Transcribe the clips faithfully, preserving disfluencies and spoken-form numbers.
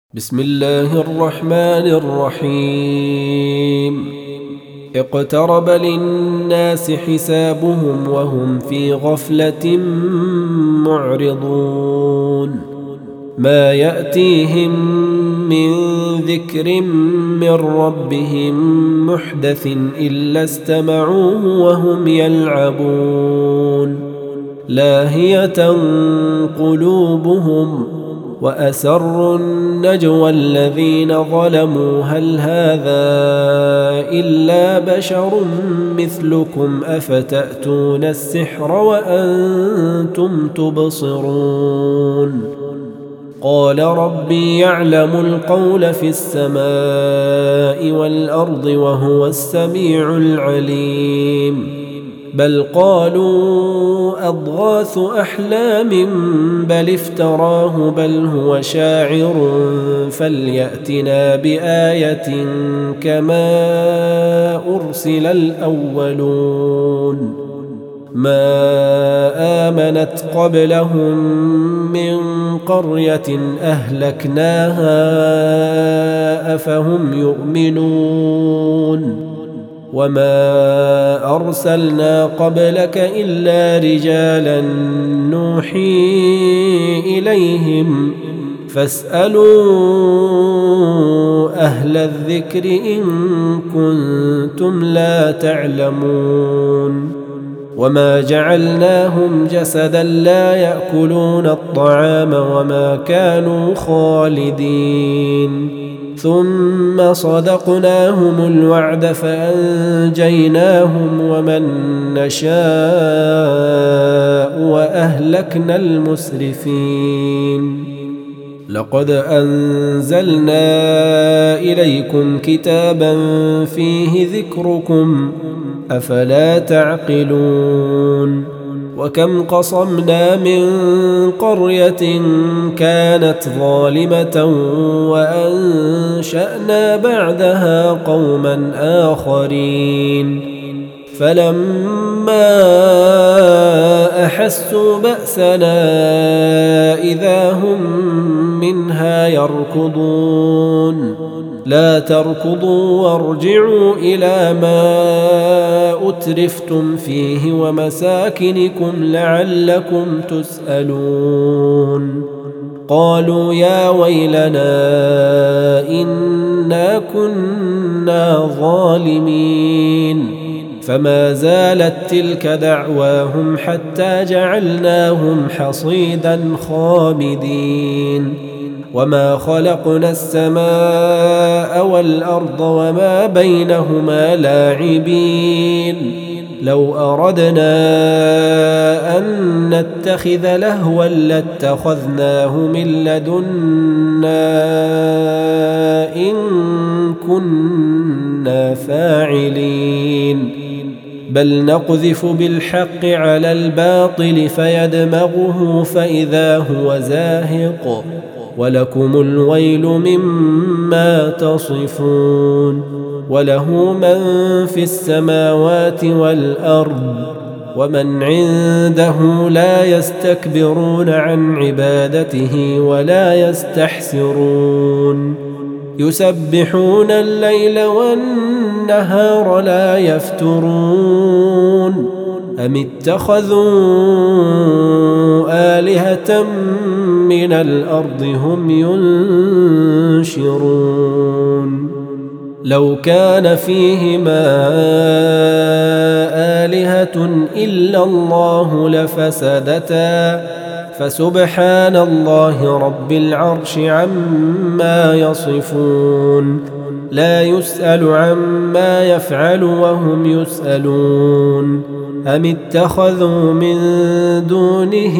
بسم الله الرحمن الرحيم. اقترب للناس حسابهم وهم في غفلة معرضون. ما يأتيهم من ذكر من ربهم محدث إلا استمعوه وهم يلعبون. لاهية قلوبهم وأسروا النجوى الذين ظلموا هل هذا إلا بشر مثلكم أفتأتون السحر وأنتم تبصرون. قال ربي يعلم القول في السماء والأرض وهو السميع العليم. بل قالوا أضغاث أحلام بل افتراه بل هو شاعر فليأتنا بآية كما أرسل الأولون. ما آمنت قبلهم من قرية أهلكناها أفهم يؤمنون. وما أرسلنا قبلك إلا رجالا نوحي إليهم فاسألوا أهل الذكر إن كنتم لا تعلمون. وما جعلناهم جسدا لا يأكلون الطعام وما كانوا خالدين. ثم صدقناهم الوعد فأنجيناهم ومن نشاء وأهلكنا المسرفين. لقد أنزلنا إليكم كتابا فيه ذكركم أفلا تعقلون. وكم قصمنا من قرية كانت ظالمة وأنشأنا بعدها قوما آخرين فلما أحسوا بأسنا إذا هم منها يركضون. لا تركضوا وارجعوا إلى ما أترفتم فيه ومساكنكم لعلكم تسألون. قالوا يا ويلنا إنا كنا ظالمين. فما زالت تلك دعواهم حتى جعلناهم حصيدا خامدين. وما خلقنا السماء والأرض وما بينهما لاعبين. لو أردنا أن نتخذ لهوا لاتخذناه من لدنا إن كنا فاعلين. بل نقذف بالحق على الباطل فيدمغه فإذا هو زاهق ولكم الويل مما تصفون. وله من في السماوات والأرض ومن عنده لا يستكبرون عن عبادته ولا يستحسرون. يسبحون الليل والنهار لا يفترون. أم اتخذوا آلهة من الأرض هم ينشرون. لو كان فيهما آلهة إلا الله لفسدتا فسبحان الله رب العرش عما يصفون. لا يسأل عما يفعل وهم يسألون. أم اتخذوا من دونه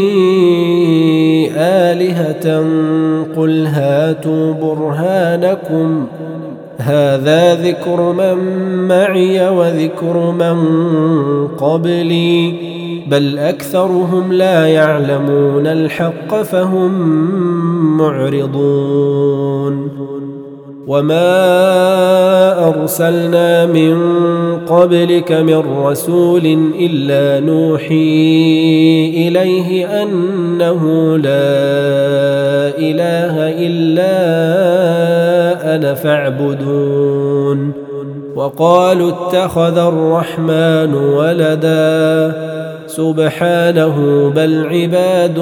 آلهة قل هاتوا برهانكم هذا ذكر من معي وذكر من قبلي بل أكثرهم لا يعلمون الحق فهم معرضون. وما أرسلنا من قبلك من رسول إلا نوحي إليه أنه لا إله إلا أنا فاعبدون وقالوا اتخذ الرحمن ولدا سبحانه بل عباد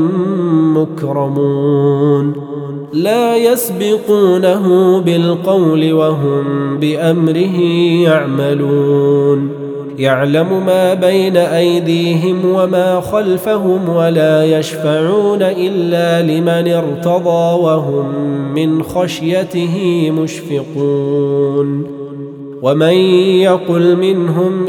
مكرمون لا يسبقونه بالقول وهم بأمره يعملون يعلم ما بين أيديهم وما خلفهم ولا يشفعون إلا لمن ارتضى وهم من خشيته مشفقون ومن يقل منهم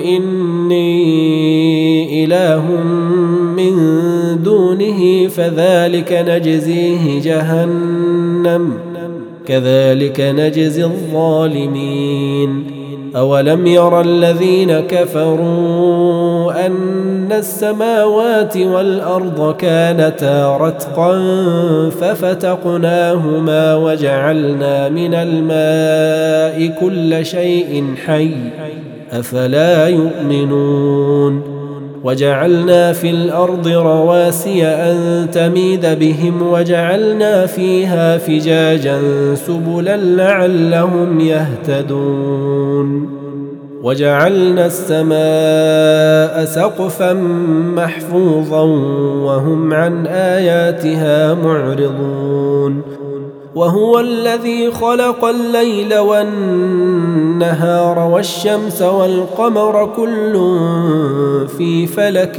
إني إله من دونه فذلك نجزيه جهنم كذلك نجزي الظالمين أولم ير الذين كفروا أن السماوات والأرض كانتا رتقا ففتقناهما وجعلنا من الماء كل شيء حي أفلا يؤمنون وجعلنا في الأرض رواسي أن تميد بهم وجعلنا فيها فجاجا سبلا لعلهم يهتدون وجعلنا السماء سقفا محفوظا وهم عن آياتها معرضون وهو الذي خلق الليل والنهار والشمس والقمر كل في فلك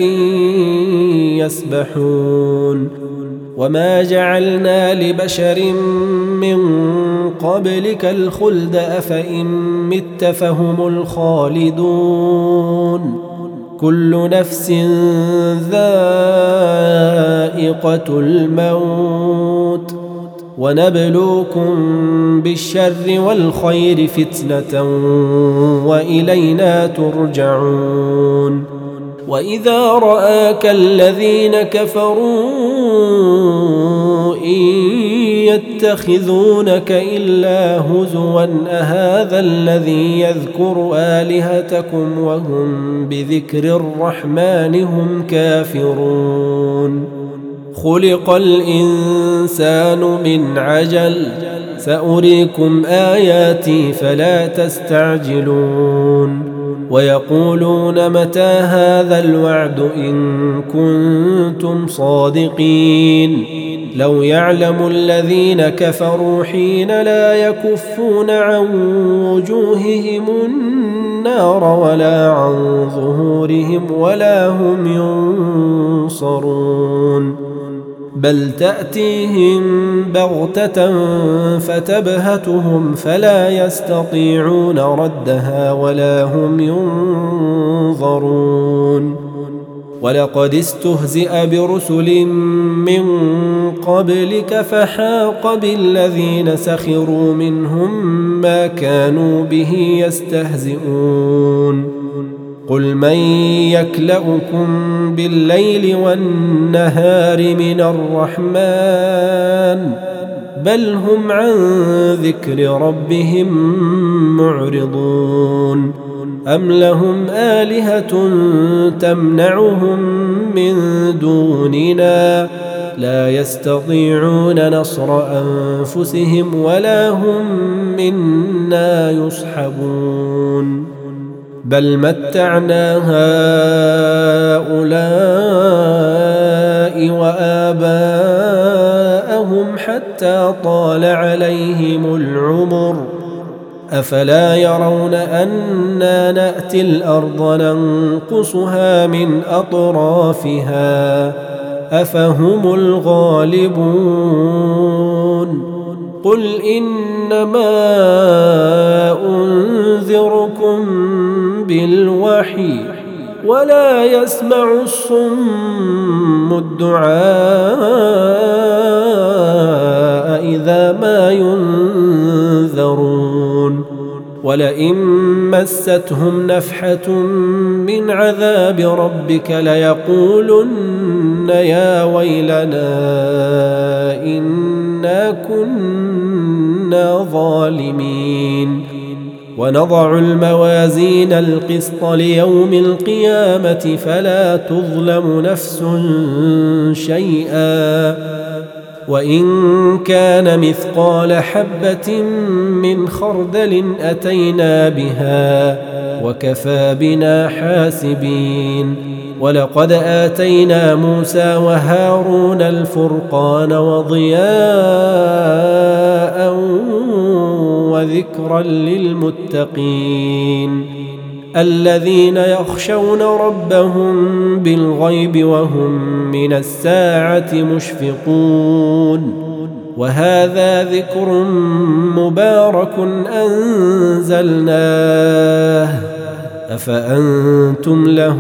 يسبحون وما جعلنا لبشر من قبلك الخلد أفإن مت فهم الخالدون كل نفس ذائقة الموت ونبلوكم بالشر والخير فتنة وإلينا ترجعون وإذا رآك الذين كفروا إن يتخذونك إلا هزوا أهذا الذي يذكر آلهتكم وهم بذكر الرحمن هم كافرون خلق الإنسان من عجل سأريكم آياتي فلا تستعجلون ويقولون متى هذا الوعد إن كنتم صادقين لو يعلم الذين كفروا حين لا يكفون عن وجوههم النار ولا عن ظهورهم ولا هم ينصرون بل تأتيهم بغتة فتبهتهم فلا يستطيعون ردها ولا هم ينظرون ولقد استهزئ برسل من قبلك فحاق بالذين سخروا منهم ما كانوا به يستهزئون قل من يكلؤكم بالليل والنهار من الرحمن بل هم عن ذكر ربهم معرضون أم لهم آلهة تمنعهم من دوننا لا يستطيعون نصر أنفسهم ولا هم منا يصحبون بل متعنا هؤلاء وآباءهم حتى طال عليهم العمر أفلا يرون أنا نأتي الأرض ننقصها من أطرافها أفهم الغالبون قل إنما أنذركم بالوحي ولا يسمع الصم الدعاء إذا ما ينذرون ولئن مستهم نفحة من عذاب ربك ليقولن يا ويلنا إنا كنا كنا ظالمين ونضع الموازين القسط ليوم القيامة فلا تظلم نفس شيئا وإن كان مثقال حبة من خردل أتينا بها وكفى بنا حاسبين ولقد آتينا موسى وهارون الفرقان وضياء وذكرا للمتقين الذين يخشون ربهم بالغيب وهم من الساعة مشفقون وهذا ذكر مبارك أنزلناه أفأنتم له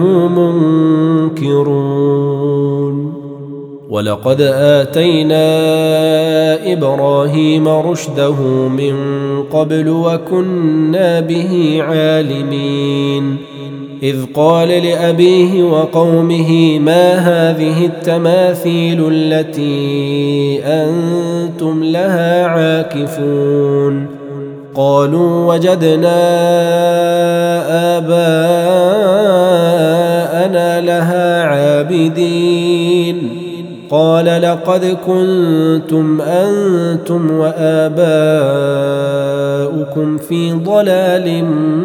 منكرون ولقد آتينا إبراهيم رشده من قبل وكنا به عالمين إذ قال لأبيه وقومه ما هذه التماثيل التي أنتم لها عاكفون قالوا وجدنا آباءنا لها عابدين قال لقد كنتم أنتم وآباؤكم في ضلال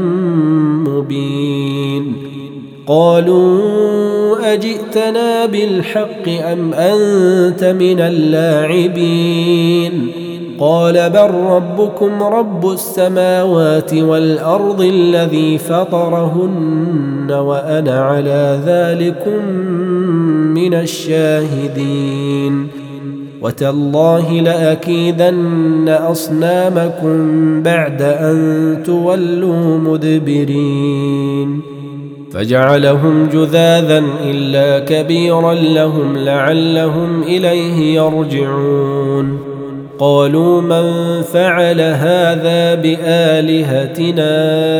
مبين قالوا أجئتنا بالحق أم أنت من اللاعبين قال بل ربكم رب السماوات والأرض الذي فطرهن وأنا على ذلكم من الشاهدين وتالله لأكيدن أصنامكم بعد أن تولوا مدبرين فجعلهم جذاذا إلا كبيرا لهم لعلهم إليه يرجعون قالوا من فعل هذا بآلهتنا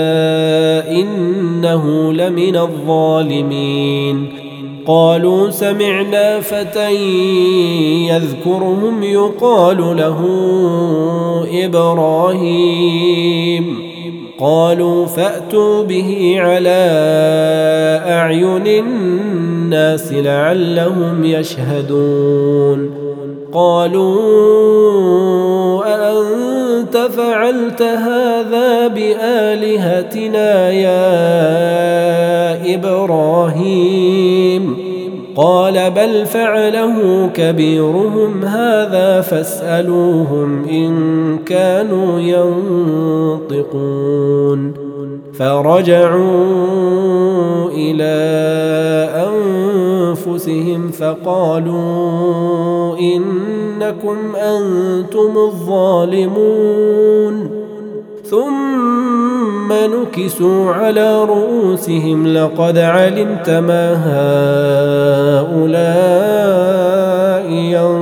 إنه لمن الظالمين قالوا سمعنا فتى يذكرهم يقال له إبراهيم قالوا فأتوا به على أعين الناس لعلهم يشهدون قالوا أأنت فعلت هذا بآلهتنا يا إبراهيم قال بل فعله كبيرهم هذا فاسألوهم إن كانوا ينطقون فرجعوا إلى أنفسهم فقالوا إنكم أنتم الظالمون ثم نكسوا على رؤوسهم لقد علمت ما هؤلاء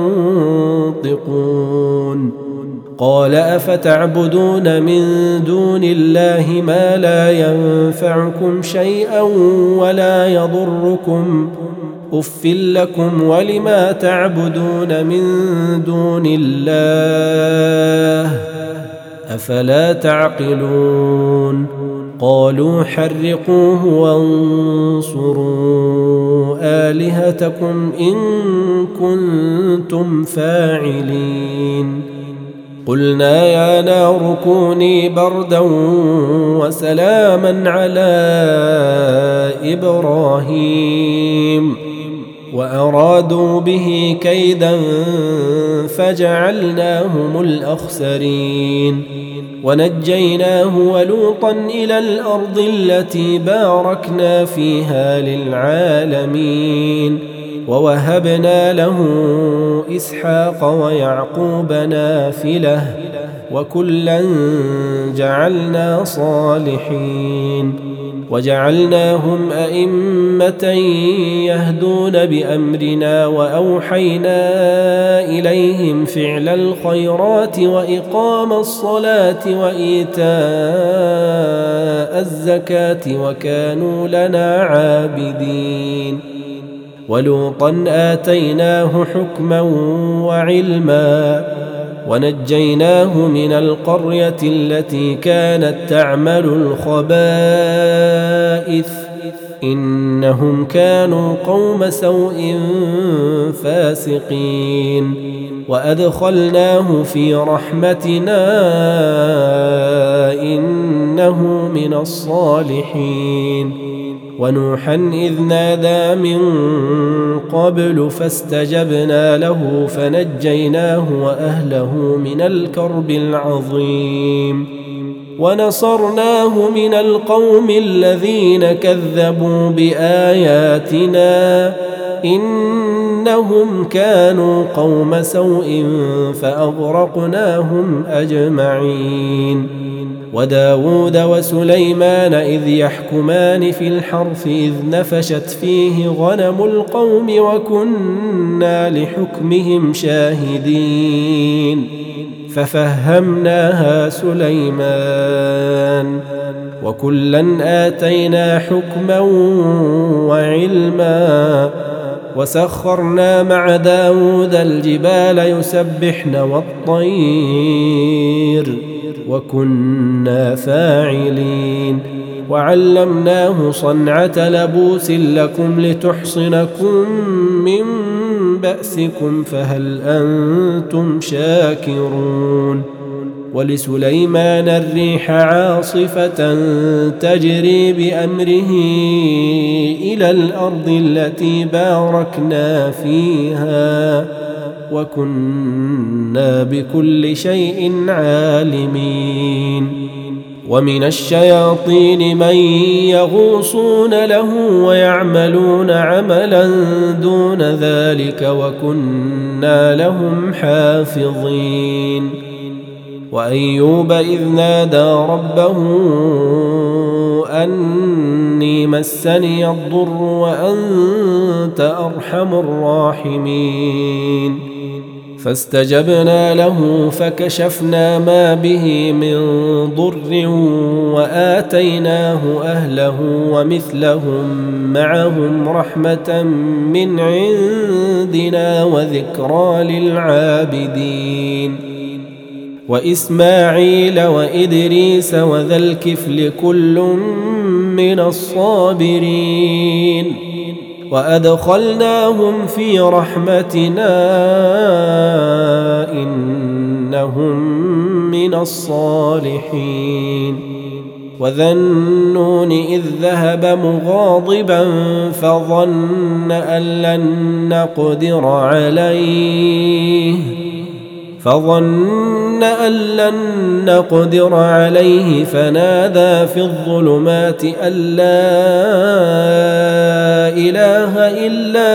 ينطقون قال أفتعبدون من دون الله ما لا ينفعكم شيئا ولا يضركم أف لكم ولما تعبدون من دون الله أفلا تعقلون قالوا حرقوه وانصروا آلهتكم إن كنتم فاعلين قلنا يا نار كوني بردا وسلاما على إبراهيم وأرادوا به كيدا فجعلناهم الأخسرين ونجيناه ولوطا إلى الأرض التي باركنا فيها للعالمين ووهبنا له إسحاق ويعقوب نافلة وكلا جعلنا صالحين وجعلناهم أئمة يهدون بأمرنا وأوحينا إليهم فعل الخيرات وإقام الصلاة وإيتاء الزكاة وكانوا لنا عابدين ولوطا آتيناه حكما وعلما ونجيناه من القرية التي كانت تعمل الخبائث إنهم كانوا قوم سوء فاسقين وأدخلناه في رحمتنا إنه من الصالحين ونوحا إذ نادى من قبل فاستجبنا له فنجيناه وأهله من الكرب العظيم ونصرناه من القوم الذين كذبوا بآياتنا إنهم كانوا قوم سوء فأغرقناهم أجمعين وداود وسليمان إذ يحكمان في الحرث إذ نفشت فيه غنم القوم وكنا لحكمهم شاهدين ففهمناها سليمان وكلا آتينا حكما وعلما وسخرنا مع داود الجبال يسبحن والطير وكنا فاعلين وعلمناه صنعة لبوس لكم لتحصنكم من بأسكم فهل أنتم شاكرون ولسليمان الريح عاصفة تجري بأمره إلى الأرض التي باركنا فيها وكنا بكل شيء عالمين ومن الشياطين من يغوصون له ويعملون عملا دون ذلك وكنا لهم حافظين وأيوب إذ نادى ربه أني مسني الضر وأنت أرحم الراحمين فاستجبنا له فكشفنا ما به من ضر وآتيناه أهله ومثلهم معهم رحمة من عندنا وذكرى للعابدين وإسماعيل وإدريس وذا الكفل كل من الصابرين وأدخلناهم في رحمتنا إنهم من الصالحين وذا النون إذ ذهب مغاضبا فظن أن لن نقدر عليه فظن أن لن نقدر عليه فنادى في الظلمات أن لا إله إلا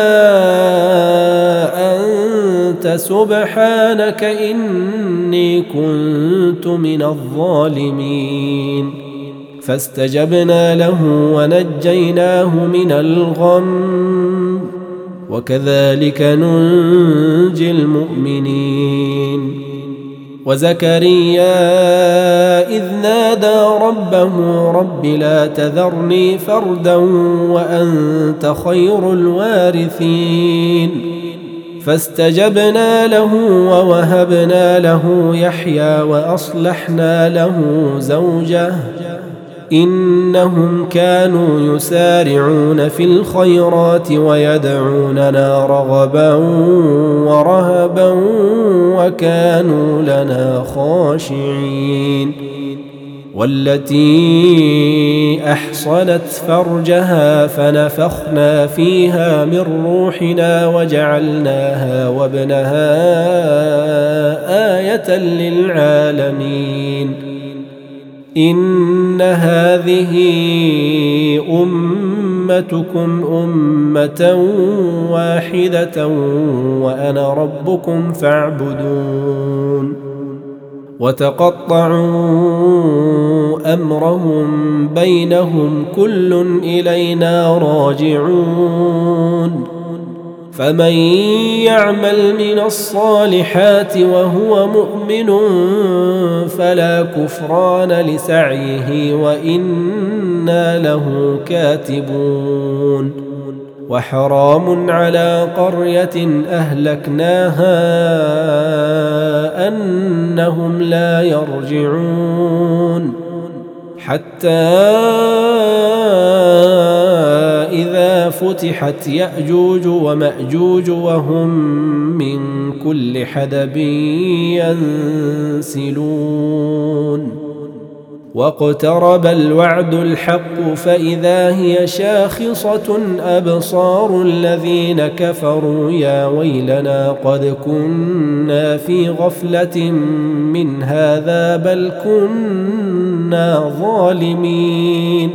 أنت سبحانك إني كنت من الظالمين فاستجبنا له ونجيناه من الغم وكذلك ننجي المؤمنين وزكريا إذ نادى ربه رب لا تذرني فردا وأنت خير الوارثين فاستجبنا له ووهبنا له يحيى وأصلحنا له زوجه إنهم كانوا يسارعون في الخيرات ويدعوننا رغبا ورهبا وكانوا لنا خاشعين والتي أحصنت فرجها فنفخنا فيها من روحنا وجعلناها وابنها آية للعالمين إن هذه أمتكم أمة واحدة وأنا ربكم فاعبدون وتقطعوا أمرهم بينهم كل إلينا راجعون فمن يعمل من الصالحات وهو مؤمن فلا كفران لسعيه وإنا له كاتبون وحرام على قرية أهلكناها أنهم لا يرجعون حتى إذا فتحت يأجوج ومأجوج وهم من كل حدب ينسلون واقترب الوعد الحق فإذا هي شاخصة أبصار الذين كفروا يا ويلنا قد كنا في غفلة من هذا بل كنا ظالمين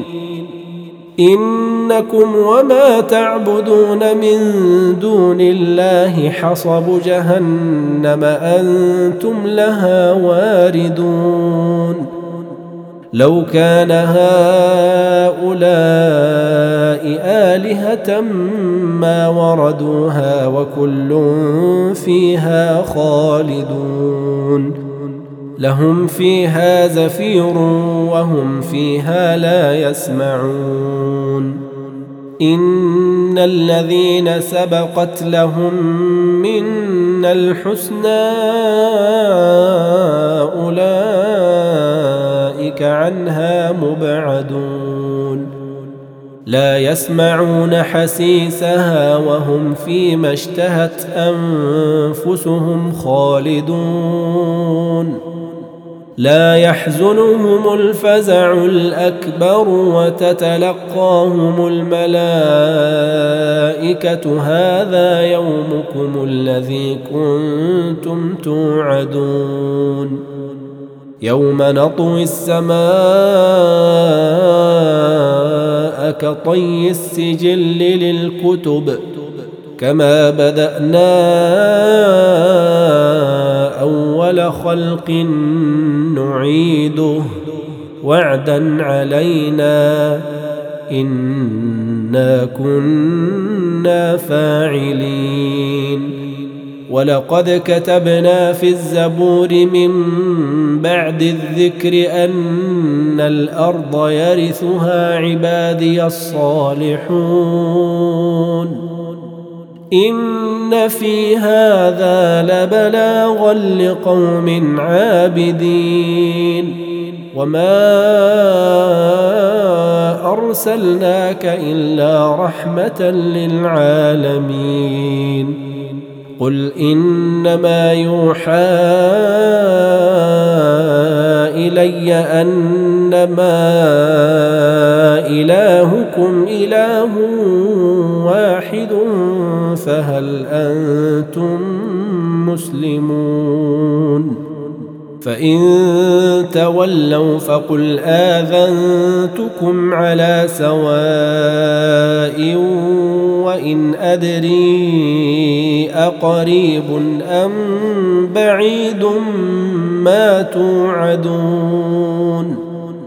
إنكم وما تعبدون من دون الله حصب جهنم أنتم لها واردون لو كان هؤلاء آلهة ما وردوها وكل فيها خالدون لهم فيها زفير وهم فيها لا يسمعون إن الذين سبقت لهم منا الحسنى أولئك عنها مبعدون لا يسمعون حسيسها وهم فيما اشتهت أنفسهم خالدون لا يحزنهم الفزع الأكبر وتتلقاهم الملائكة هذا يومكم الذي كنتم توعدون يوم نطوي السماء كطي السجل للكتب كما بدأنا أول خلق نعيده وعدا علينا إنا كنا فاعلين ولقد كتبنا في الزبور من بعد الذكر أن الأرض يرثها عبادي الصالحون إن في هذا لبلاغا لقوم عابدين وما أرسلناك إلا رحمة للعالمين قل إنما يوحى إلي أنما إلهكم إله واحد فهل أنتم مسلمون فإن تولوا فقل آذنتكم على سواء وإن أدري أقريب أم بعيد ما توعدون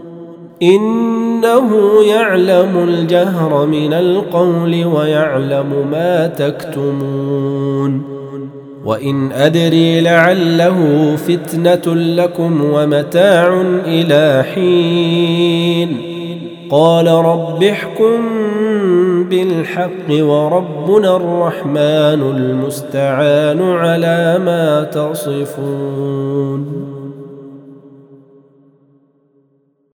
إنه يعلم الجهر من القول ويعلم ما تكتمون وإن أدري لعله فتنة لكم ومتاع إلى حين قال رب احكم بالحق وربنا الرحمن المستعان على ما تصفون.